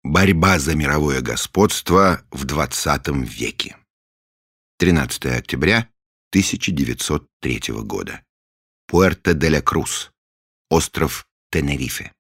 Борьба за мировое господство в XX веке. 13 октября 1903 года. Пуэрто-де-ля-Крус. Остров Тенерифе.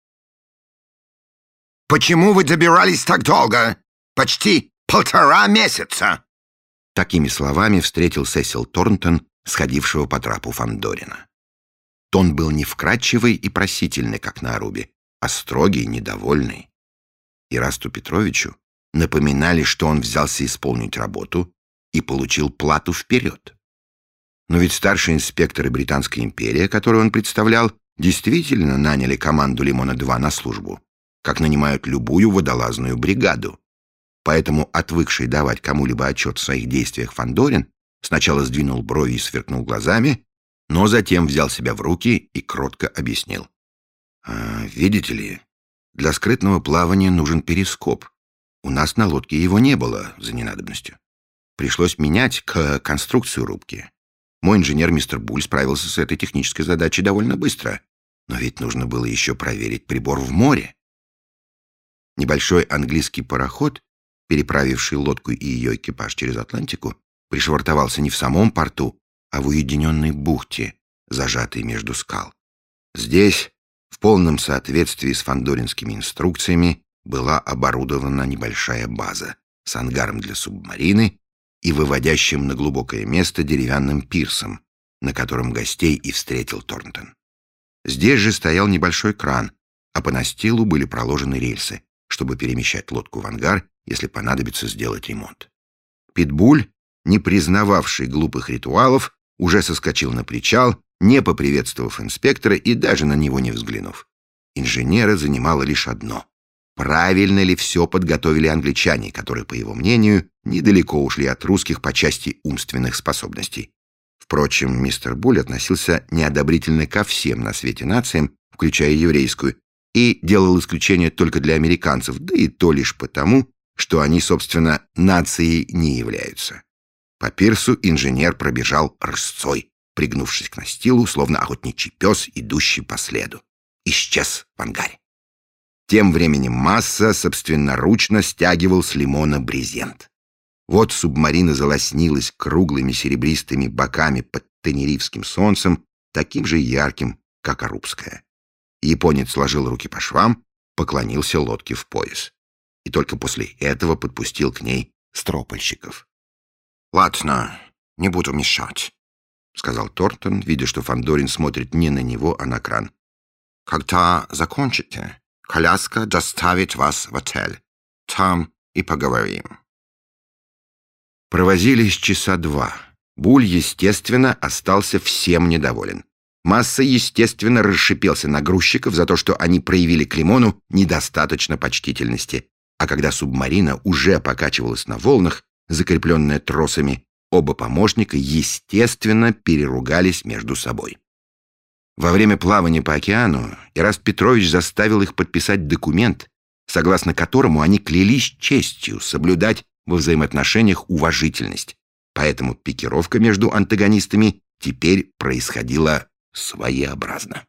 «Почему вы добирались так долго? Почти 1,5 месяца!» Такими словами встретил Сесил Торнтон, сходившего по трапу Фандорина. Тон был не вкрадчивый и просительный, как на Арубе, а строгий, недовольный. Ирасту Петровичу напоминали, что он взялся исполнить работу и получил плату вперед. Но ведь старшие инспекторы Британской империи, которую он представлял, действительно наняли команду «Лимона-2» на службу, как нанимают любую водолазную бригаду. Поэтому отвыкший давать кому-либо отчет в своих действиях Фандорин сначала сдвинул брови и сверкнул глазами, но затем взял себя в руки и кротко объяснил. «Видите ли, для скрытного плавания нужен перископ. У нас на лодке его не было за ненадобностью. Пришлось менять конструкцию рубки. Мой инженер мистер Буль справился с этой технической задачей довольно быстро, но ведь нужно было еще проверить прибор в море». Небольшой английский пароход, переправивший лодку и ее экипаж через Атлантику, пришвартовался не в самом порту, а в уединенной бухте, зажатой между скал. Здесь, в полном соответствии с фандоринскими инструкциями, была оборудована небольшая база с ангаром для субмарины и выводящим на глубокое место деревянным пирсом, на котором гостей и встретил Торнтон. Здесь же стоял небольшой кран, а по настилу были проложены рельсы, чтобы перемещать лодку в ангар, если понадобится сделать ремонт. Питбуль, не признававший глупых ритуалов, уже соскочил на причал, не поприветствовав инспектора и даже на него не взглянув. Инженера занимало лишь одно — правильно ли все подготовили англичане, которые, по его мнению, недалеко ушли от русских по части умственных способностей. Впрочем, мистер Буль относился неодобрительно ко всем на свете нациям, включая еврейскую, и делал исключение только для американцев, да и то лишь потому, что они, собственно, нацией не являются. По пирсу инженер пробежал рысцой, пригнувшись к настилу, словно охотничий пес, идущий по следу. Исчез в ангаре. Тем временем Масса собственноручно стягивал с лимона брезент. Вот субмарина залоснилась круглыми серебристыми боками под тенерифским солнцем, таким же ярким, как арубская. Японец сложил руки по швам, поклонился лодке в пояс. И только после этого подпустил к ней стропольщиков. «Ладно, не буду мешать», — сказал Торнтон, видя, что Фандорин смотрит не на него, а на кран. «Когда закончите, коляска доставит вас в отель. Там и поговорим». Провозились часа два. Буль, естественно, остался всем недоволен. Масса, естественно, расшипелся на грузчиков за то, что они проявили к Лимону недостаточно почтительности. А когда субмарина уже покачивалась на волнах, закрепленная тросами, оба помощника, естественно, переругались между собой. Во время плавания по океану Ираст Петрович заставил их подписать документ, согласно которому они клялись честью соблюдать во взаимоотношениях уважительность. Поэтому пикировка между антагонистами теперь происходила своеобразно.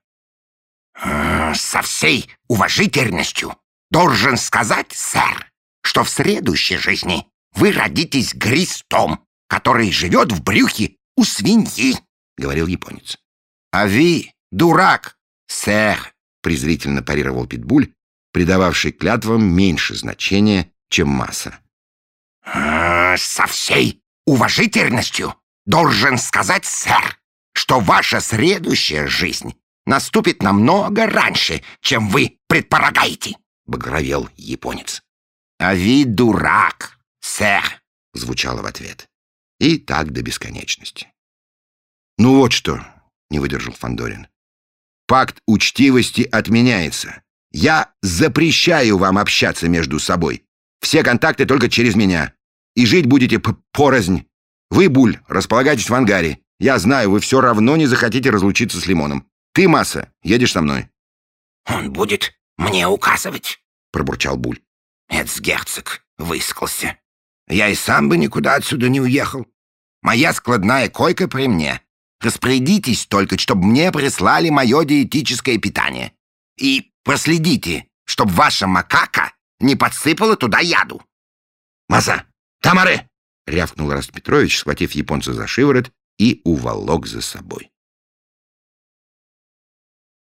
«Со всей уважительностью должен сказать, сэр, что в следующей жизни вы родитесь глистом, который живет в брюхе у свиньи», — говорил японец. «А вы дурак, сэр», — презрительно парировал Питбуль, придававший клятвам меньше значения, чем Масса. «Со всей уважительностью должен сказать, сэр, что ваша следующая жизнь наступит намного раньше, чем вы предполагаете», — багровел японец. «А вы дурак, сэр», — звучало в ответ. И так до бесконечности. «Ну вот что», — не выдержал Фандорин. «Пакт учтивости отменяется. Я запрещаю вам общаться между собой. Все контакты только через меня. И жить будете порознь. Вы, Буль, располагайтесь в ангаре. Я знаю, вы все равно не захотите разлучиться с Лимоном. Ты, Масса, едешь со мной». «Он будет мне указывать», — пробурчал Буль. «Эцгерцог выискался. Я и сам бы никуда отсюда не уехал. Моя складная койка при мне. Распорядитесь только, чтобы мне прислали мое диетическое питание. И проследите, чтобы ваша макака не подсыпала туда яду. «Маса! Тамары!» — рявкнул Раст Петрович, схватив японца за шиворот и уволок за собой.